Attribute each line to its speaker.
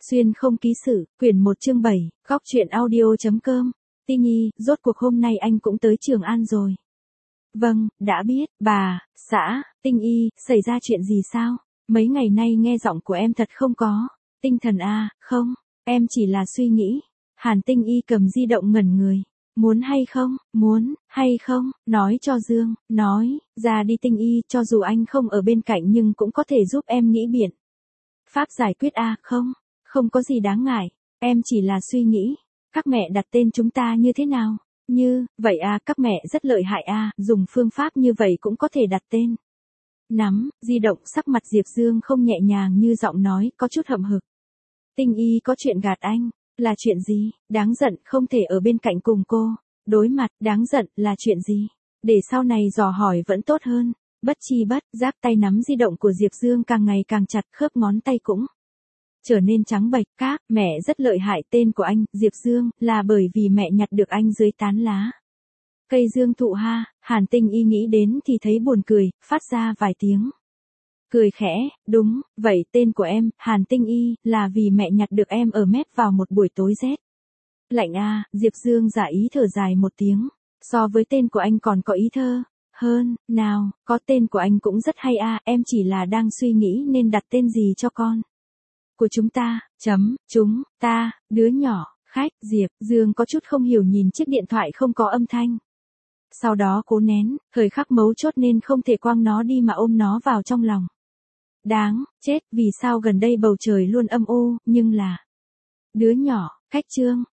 Speaker 1: Xuyên không ký sự, quyển 1 chương 7, góc truyện audio.com. Tinh Nhi, rốt cuộc hôm nay anh cũng tới Trường An rồi. Vâng, đã biết, bà, xã, Tinh Y, xảy ra chuyện gì sao? Mấy ngày nay nghe giọng của em thật không có tinh thần à, không, em chỉ là suy nghĩ. Hàn Tinh Y cầm di động ngẩn người. Muốn hay không, nói cho Dương, nói, ra đi Tinh Y, cho dù anh không ở bên cạnh nhưng cũng có thể giúp em nghĩ biện pháp giải quyết à, không có gì đáng ngại, em chỉ là suy nghĩ, các mẹ đặt tên chúng ta như thế nào? Như, vậy à, các mẹ rất lợi hại à, dùng phương pháp như vậy cũng có thể đặt tên. Nắm, di động sắc mặt Diệp Dương không nhẹ nhàng như giọng nói, có chút hậm hực. Tinh Y có chuyện gạt anh, là chuyện gì? Đáng giận, không thể ở bên cạnh cùng cô đối mặt, đáng giận, là chuyện gì? Để sau này dò hỏi vẫn tốt hơn. Bất chi bất giác tay nắm di động của Diệp Dương càng ngày càng chặt, khớp ngón tay cũng trở nên trắng bệch. Các mẹ rất lợi hại, tên của anh, Diệp Dương, là bởi vì mẹ nhặt được anh dưới tán lá cây dương thụ ha. Hàn Tinh Y nghĩ đến thì thấy buồn cười, phát ra vài tiếng cười khẽ. Đúng, vậy tên của em, Hàn Tinh Y, là vì mẹ nhặt được em ở mép vào một buổi tối rét lạnh à. Diệp Dương giả ý thở dài một tiếng. So với tên của anh còn có ý thơ hơn, nào, có tên của anh cũng rất hay à, em chỉ là đang suy nghĩ nên đặt tên gì cho con của chúng ta, chúng ta, đứa nhỏ, khách. Diệp Dương có chút không hiểu nhìn chiếc điện thoại không có âm thanh. Sau đó cố nén, thời khắc mấu chốt nên không thể quăng nó đi mà ôm nó vào trong lòng. Đáng chết, vì sao gần đây bầu trời luôn âm u, nhưng là đứa nhỏ, khách. Chương